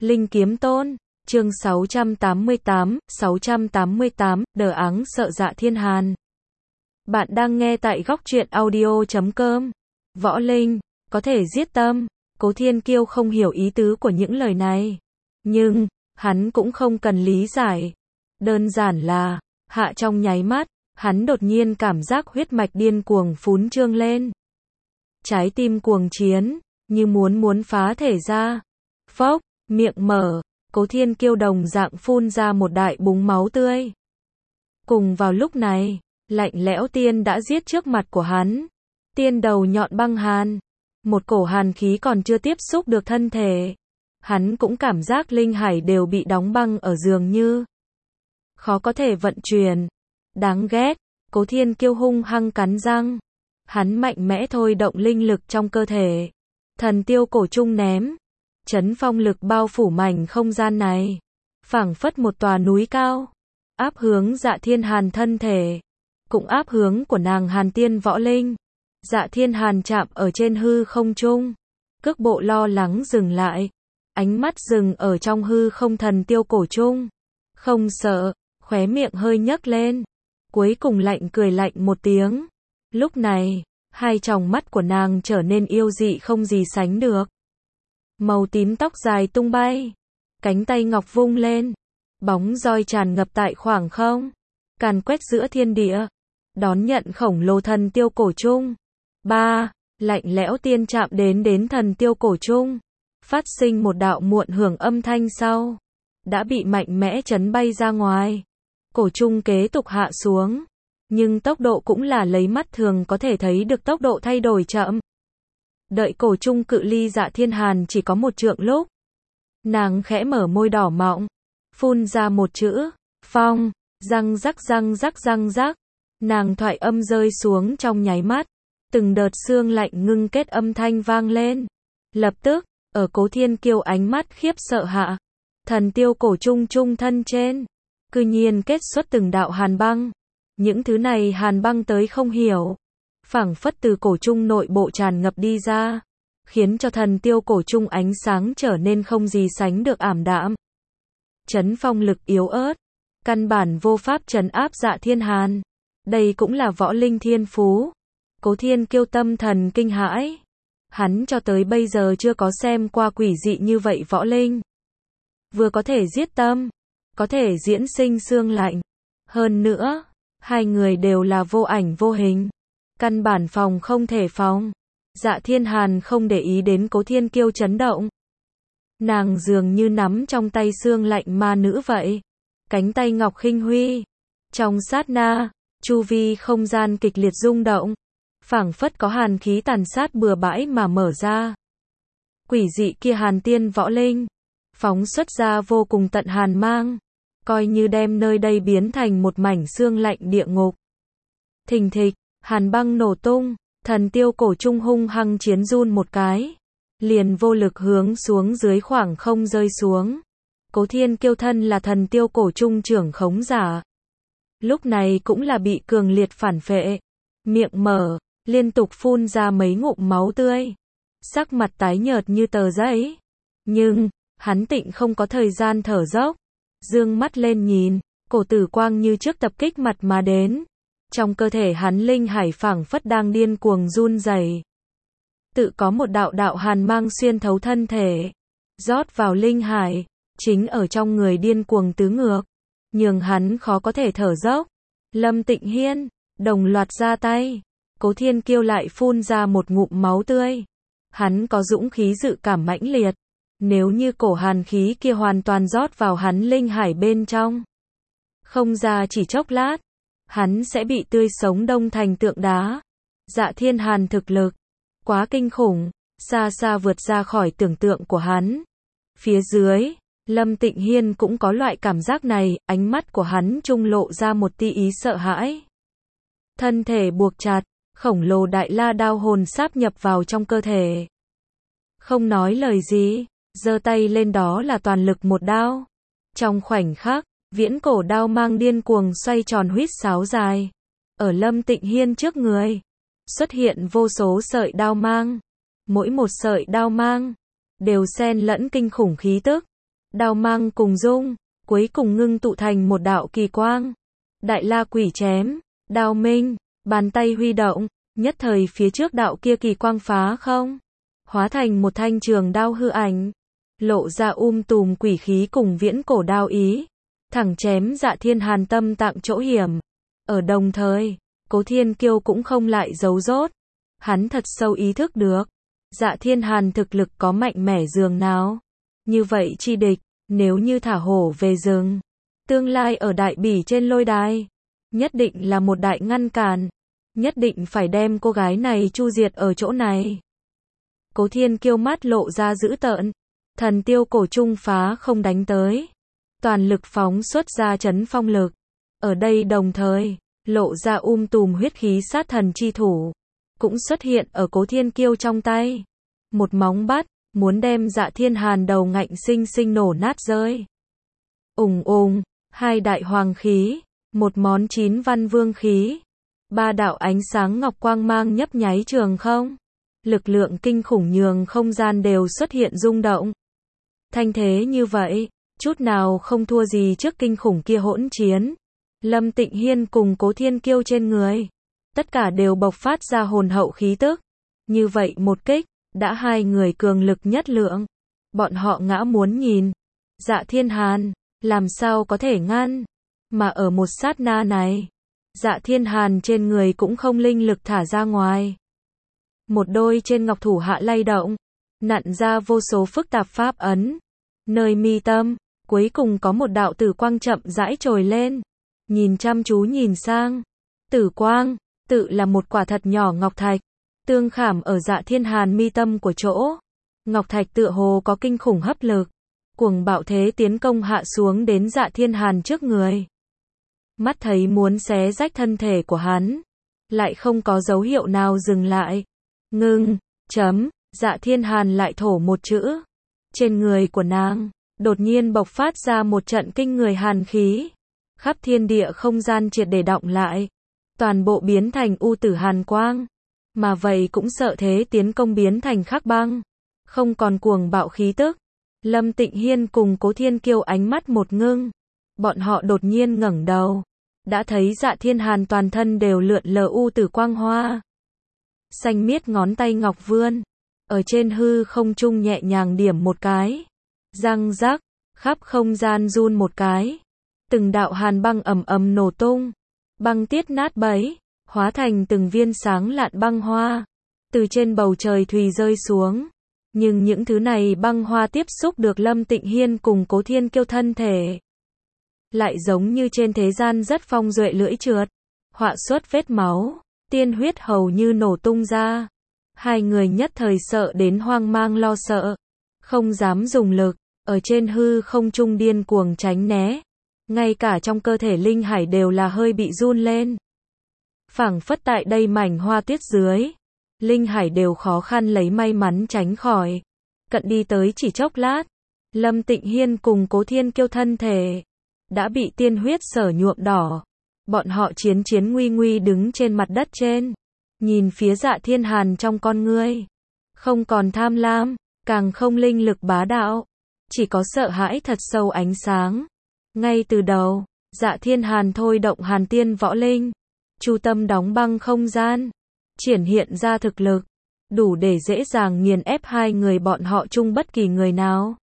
Linh Kiếm Tôn, chương 688, đờ áng sợ Dạ Thiên Hàn. Bạn đang nghe tại góc truyện audio.com. Võ Linh, có thể giết tâm. Cố Thiên Kiêu không hiểu ý tứ của những lời này. Nhưng, hắn cũng không cần lý giải. Đơn giản là, hạ trong nháy mắt, hắn đột nhiên cảm giác huyết mạch điên cuồng phún trương lên. Trái tim cuồng chiến, như muốn phá thể ra. Phốc, miệng mở, Cố Thiên Kiêu đồng dạng phun ra một đại búng máu tươi. Cùng vào lúc này, lạnh lẽo tiên đã giết trước mặt của hắn. Tiên đầu nhọn băng hàn. Một cổ hàn khí còn chưa tiếp xúc được thân thể. Hắn cũng cảm giác linh hải đều bị đóng băng ở dường như. Khó có thể vận chuyển. Đáng ghét, Cố Thiên Kiêu hung hăng cắn răng. Hắn mạnh mẽ thôi động linh lực trong cơ thể. Thần tiêu cổ trung ném. Chấn phong lực bao phủ mảnh không gian này. Phảng phất một tòa núi cao. Áp hướng Dạ Thiên Hàn thân thể. Cũng áp hướng của nàng Hàn Tiên Võ Linh. Dạ Thiên Hàn chạm ở trên hư không trung. Cước bộ lo lắng dừng lại. Ánh mắt dừng ở trong hư không thần tiêu cổ trung. Không sợ, khóe miệng hơi nhấc lên. Cuối cùng lạnh cười lạnh một tiếng. Lúc này, hai tròng mắt của nàng trở nên yêu dị không gì sánh được. Màu tím tóc dài tung bay. Cánh tay ngọc vung lên. Bóng roi tràn ngập tại khoảng không. Càn quét giữa thiên địa. Đón nhận khổng lồ thần tiêu cổ trung. Lạnh lẽo tiên chạm đến thần tiêu cổ trung. Phát sinh một đạo muộn hưởng âm thanh sau. Đã bị mạnh mẽ chấn bay ra ngoài. Cổ trung kế tục hạ xuống. Nhưng tốc độ cũng là lấy mắt thường có thể thấy được tốc độ thay đổi chậm. Đợi cổ trung cự ly Dạ Thiên Hàn chỉ có một trượng lúc. Nàng khẽ mở môi đỏ mọng. Phun ra một chữ. Phong. Răng rắc. Nàng thoại âm rơi xuống trong nháy mắt. Từng đợt xương lạnh ngưng kết âm thanh vang lên. Lập tức, ở Cố Thiên Kiêu ánh mắt khiếp sợ hạ. Thần tiêu cổ trung trung thân trên. Cư nhiên kết xuất từng đạo hàn băng. Những thứ này hàn băng tới không hiểu. Phảng phất từ cổ trung nội bộ tràn ngập đi ra. Khiến cho thần tiêu cổ trung ánh sáng trở nên không gì sánh được ảm đạm. Chấn phong lực yếu ớt. Căn bản vô pháp trấn áp Dạ Thiên Hàn. Đây cũng là võ linh thiên phú. Cố Thiên Kiêu tâm thần kinh hãi. Hắn cho tới bây giờ chưa có xem qua quỷ dị như vậy võ linh. Vừa có thể giết tâm. Có thể diễn sinh xương lạnh. Hơn nữa, hai người đều là vô ảnh vô hình. Căn bản phòng không thể phòng. Dạ Thiên Hàn không để ý đến Cố Thiên Kiêu chấn động. Nàng dường như nắm trong tay xương lạnh ma nữ vậy. Cánh tay ngọc khinh huy. Trong sát na, chu vi không gian kịch liệt rung động. Phảng phất có hàn khí tàn sát bừa bãi mà mở ra. Quỷ dị kia Hàn Tiên Võ Linh. Phóng xuất ra vô cùng tận hàn mang. Coi như đem nơi đây biến thành một mảnh xương lạnh địa ngục. Thình thịch, hàn băng nổ tung. Thần tiêu cổ trung hung hăng chiến run một cái. Liền vô lực hướng xuống dưới khoảng không rơi xuống. Cố Thiên Kiêu thân là thần tiêu cổ trung trưởng khống giả. Lúc này cũng là bị cường liệt phản phệ. Miệng mở, liên tục phun ra mấy ngụm máu tươi. Sắc mặt tái nhợt như tờ giấy. Nhưng, hắn tịnh không có thời gian thở dốc. Dương mắt lên nhìn, cổ tử quang như trước tập kích mặt mà đến. Trong cơ thể hắn linh hải phảng phất đang điên cuồng run rẩy. Tự có một đạo hàn mang xuyên thấu thân thể. Rót vào linh hải. Chính ở trong người điên cuồng tứ ngược. Nhường hắn khó có thể thở dốc. Lâm Tịnh Hiên, đồng loạt ra tay. Cố Thiên Kiêu lại phun ra một ngụm máu tươi. Hắn có dũng khí dự cảm mãnh liệt. Nếu như cổ hàn khí kia hoàn toàn rót vào hắn linh hải bên trong. Không ra chỉ chốc lát. Hắn sẽ bị tươi sống đông thành tượng đá. Dạ Thiên Hàn thực lực. Quá kinh khủng. Xa xa vượt ra khỏi tưởng tượng của hắn. Phía dưới. Lâm Tịnh Hiên cũng có loại cảm giác này, ánh mắt của hắn trung lộ ra một tia ý sợ hãi. Thân thể buộc chặt, khổng lồ đại la đao hồn sáp nhập vào trong cơ thể. Không nói lời gì, giơ tay lên đó là toàn lực một đao. Trong khoảnh khắc, viễn cổ đao mang điên cuồng xoay tròn huýt sáo dài. Ở Lâm Tịnh Hiên trước người, xuất hiện vô số sợi đao mang. Mỗi một sợi đao mang, đều xen lẫn kinh khủng khí tức. đao mang cùng dung, cuối cùng ngưng tụ thành một đạo kỳ quang. Đại la quỷ chém, đao minh, bàn tay huy động, nhất thời phía trước đạo kia kỳ quang phá không, hóa thành một thanh trường đao hư ảnh, lộ ra tùm quỷ khí cùng viễn cổ đao ý, thẳng chém Dạ Thiên Hàn tâm tạng chỗ hiểm. Ở đồng thời, Cố Thiên Kiêu cũng không lại giấu dốt, hắn thật sâu ý thức được, Dạ Thiên Hàn thực lực có mạnh mẽ dường nào. Như vậy chi địch, nếu như thả hổ về rừng, tương lai ở đại bỉ trên lôi đài, nhất định là một đại ngăn cản, nhất định phải đem cô gái này chu diệt ở chỗ này. Cố Thiên Kiêu mắt lộ ra dữ tợn, thần tiêu cổ trung phá không đánh tới, toàn lực phóng xuất ra chấn phong lực. Ở đây đồng thời, lộ ra tùm huyết khí sát thần chi thủ, cũng xuất hiện ở Cố Thiên Kiêu trong tay. Một móng bắt, muốn đem Dạ Thiên Hàn đầu ngạnh sinh sinh nổ nát rơi. Hai đại hoàng khí, một món 9 văn vương khí, 3 đạo ánh sáng ngọc quang mang nhấp nháy trường không. Lực lượng kinh khủng nhường không gian đều xuất hiện rung động. Thanh thế như vậy, chút nào không thua gì trước kinh khủng kia hỗn chiến. Lâm Tịnh Hiên cùng Cố Thiên Kiêu trên người, tất cả đều bộc phát ra hồn hậu khí tức. Như vậy một kích, đã hai người cường lực nhất lượng. Bọn họ ngã muốn nhìn. Dạ Thiên Hàn, làm sao có thể ngăn. Mà ở một sát na này, Dạ Thiên Hàn trên người cũng không linh lực thả ra ngoài. Một đôi trên ngọc thủ hạ lay động, nặn ra vô số phức tạp pháp ấn. Nơi mi tâm, cuối cùng có một đạo tử quang chậm rãi trồi lên. Nhìn chăm chú nhìn sang. Tử quang, tự là một quả thật nhỏ ngọc thạch, tương khảm ở Dạ Thiên Hàn mi tâm của chỗ. Ngọc thạch tựa hồ có kinh khủng hấp lực, cuồng bạo thế tiến công hạ xuống đến Dạ Thiên Hàn trước người. Mắt thấy muốn xé rách thân thể của hắn, lại không có dấu hiệu nào dừng lại. Ngưng, Dạ Thiên Hàn lại thổ một chữ. Trên người của nàng, đột nhiên bộc phát ra một trận kinh người hàn khí. Khắp thiên địa không gian triệt để đọng lại. Toàn bộ biến thành tử hàn quang. Mà vậy cũng sợ thế tiến công biến thành khắc băng. Không còn cuồng bạo khí tức. Lâm Tịnh Hiên cùng Cố Thiên Kiêu ánh mắt một ngưng. Bọn họ đột nhiên ngẩng đầu. Đã thấy Dạ Thiên Hàn toàn thân đều lượn lờ tử quang hoa. Xanh miết ngón tay ngọc vươn. Ở trên hư không trung nhẹ nhàng điểm một cái. Răng rắc, khắp không gian run một cái. Từng đạo hàn băng ầm ầm nổ tung. Băng tiết nát bấy, hóa thành từng viên sáng lạn băng hoa. Từ trên bầu trời thùy rơi xuống. Nhưng những thứ này băng hoa tiếp xúc được Lâm Tịnh Hiên cùng Cố Thiên Kiêu thân thể. Lại giống như trên thế gian rất phong duệ lưỡi trượt. Họa xuất vết máu, tiên huyết hầu như nổ tung ra. Hai người nhất thời sợ đến hoang mang lo sợ. Không dám dùng lực, ở trên hư không trung điên cuồng tránh né. Ngay cả trong cơ thể linh hải đều là hơi bị run lên. Phảng phất tại đây mảnh hoa tuyết dưới. Linh hải đều khó khăn lấy may mắn tránh khỏi. Cận đi tới chỉ chốc lát. Lâm Tịnh Hiên cùng Cố Thiên Kiêu thân thể đã bị tiên huyết sở nhuộm đỏ. Bọn họ chiến nguy nguy đứng trên mặt đất trên. Nhìn phía Dạ Thiên Hàn trong con ngươi. Không còn tham lam, càng không linh lực bá đạo. Chỉ có sợ hãi thật sâu ánh sáng. Ngay từ đầu, Dạ Thiên Hàn thôi động Hàn Tiên võ linh. Chu tâm đóng băng không gian. Triển hiện ra thực lực. Đủ để dễ dàng nghiền ép hai người bọn họ chung bất kỳ người nào.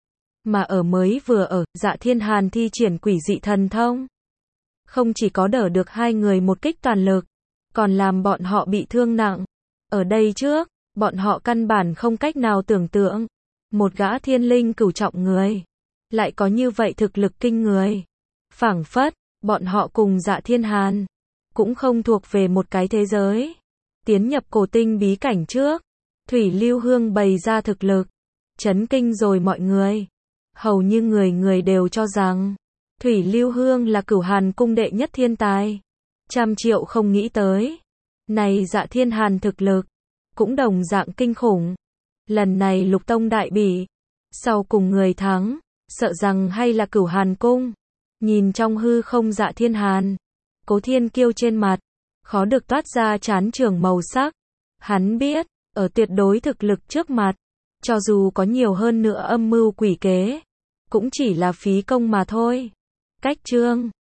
Mà ở mới vừa ở, Dạ Thiên Hàn thi triển quỷ dị thần thông. Không chỉ có đỡ được hai người một kích toàn lực, còn làm bọn họ bị thương nặng. Ở đây trước, bọn họ căn bản không cách nào tưởng tượng. Một gã thiên linh cửu trọng người lại có như vậy thực lực kinh người. Phảng phất, bọn họ cùng Dạ Thiên Hàn cũng không thuộc về một cái thế giới. Tiến nhập cổ tinh bí cảnh trước, Thủy Lưu Hương bày ra thực lực, chấn kinh rồi mọi người. Hầu như người người đều cho rằng Thủy Lưu Hương là Cửu Hàn cung đệ nhất thiên tài. 100 triệu không nghĩ tới. Này Dạ Thiên Hàn thực lực cũng đồng dạng kinh khủng. Lần này Lục Tông đại bỉ, sau cùng người thắng, sợ rằng hay là Cửu Hàn cung. Nhìn trong hư không Dạ Thiên Hàn, Cố Thiên Kiêu trên mặt khó được toát ra chán trường màu sắc. Hắn biết, ở tuyệt đối thực lực trước mặt, cho dù có nhiều hơn nữa âm mưu quỷ kế, cũng chỉ là phí công mà thôi. Cách chương